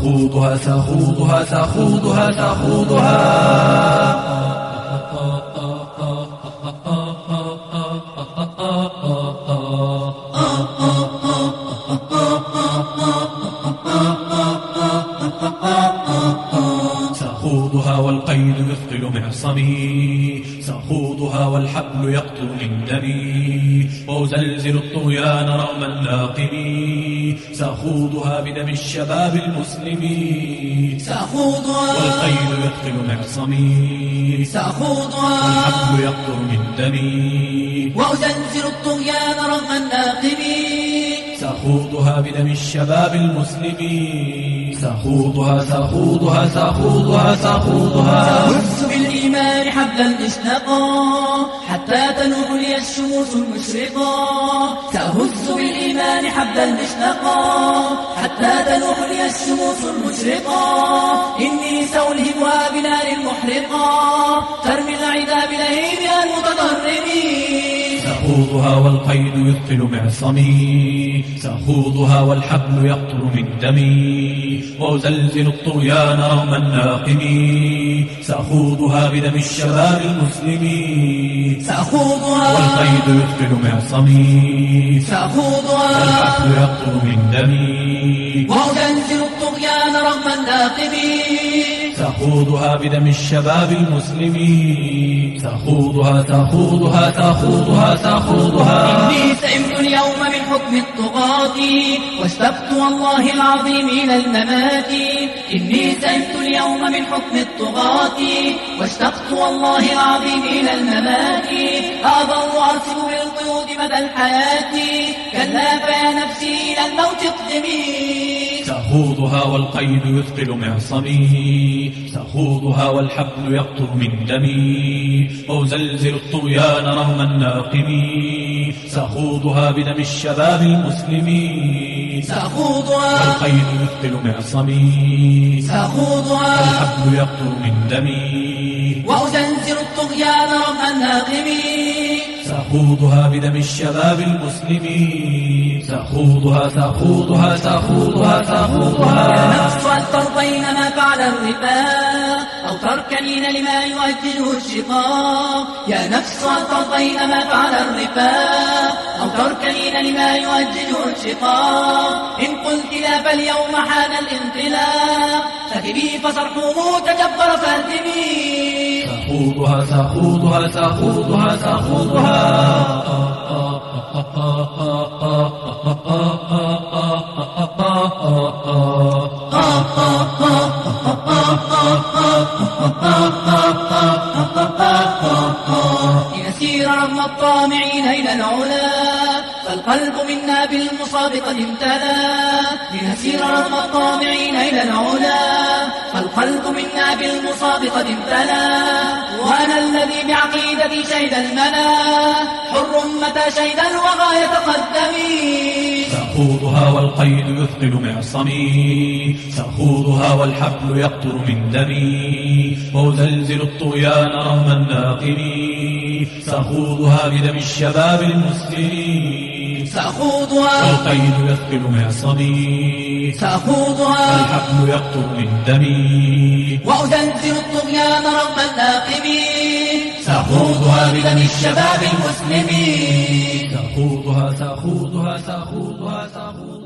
سأخوضها سأخوضها سأخوضها سأخوضها. سأخوضها والقيد يثقل معصمي، سأخوضها والحبل يقطر من دمي، وأزلزل الطغيان رغم اللاقمي، سأخوضها بدم الشباب المسلمين. سأخوضها والقيد يثقل معصمي، سأخوضها والحبل يقطر من دمي، وأزلزل الطغيان رغم الناقمين. سأخوضها بدم الشباب المسلمين. سأخوضها سأخوضها سأخوضها سأخوضها. سأهز بالإيمان حبلا اشتقا حتى تنوح لي الشموس المشرقا. سأهز بالإيمان حبلا اشتقا حتى تنوح لي الشموس المشرقا. إني سألهمها بنار محرقا ترمي العدا بلهيبها المتضرمين. سأخوضها والقيد يثقل معصمي، سأخوضها والحبل يقطر من دمي، وأزلزل الطغيان رغم الناقمين. سأخوضها بدم الشباب المسلمين. سأخوضها والقيد يثقل معصمي، سأخوضها والحبل يقطر من دمي، وأزلزل الطغيان رغم الناقمين. سأخوضها بدم الشباب المسلمين. سأخوضها سأخوضها سأخوضها سأخوضها. إني سئمت اليوم من حكم الطغاة واشتقت والله العظيم إلى الممات. إني سئمت اليوم من حكم الطغاة واشتقت والله العظيم إلى الممات. أظل أرسم بالقيود مدى الحياة كلا فيا نفسي إلى الموت اقدمي. سأخوضها والقيد يثقل معصمي، سأخوضها والحبل يقطر من دمي، وأزلزل الطغيان رغم الناقمين. سأخوضها بدم الشباب المسلمين. سأخوضها والقيد يثقل معصمي، سأخوضها والحبل يقطر من دمي، وأزلزل الطغيان رغم الناقمين. سأخوضها بدم الشباب المسلمين. سأخوضها سأخوضها سأخوضها سأخوضها. يا نفس هل ترضين ما فعل الرفاق أو تركنين لما يؤجله الشقاق. يا نفس هل ترضين ما فعل الرفاق أو تركنين لما يؤجله الشقاق. إن قلت لا فاليوم حان الانطلاق فكبي فصرحه تجبر فاهدمي. سأخوضها سأخوضها سأخوضها سأخوضها. لنسير رغم الطامعين إلى العلا فالقلب منا بالمصاب قد امتلا. لنسير رغم الطامعين إلى العلا فالقلب منا بالمصاب قد امتلا. وأنا الذي بعقيدتي شهد الملا حر متى شهد الوغى يتقدمي. سأخوضها والقيد يثقل معصمي، سأخوضها والحبل يقطر من دمي، وأزلزل الطغيان رغم الناقمين. سأخوضها بدم الشباب المسلمين. سأخوضها والقيد يثقل معصمي، سأخوضها والحبل يقطر من دمي، وأزلزل الطغيان رغم الناقمين. سأخوضها بدم الشباب المسلمين. سأخوضها سأخوضها سأخوضها سأخوضها.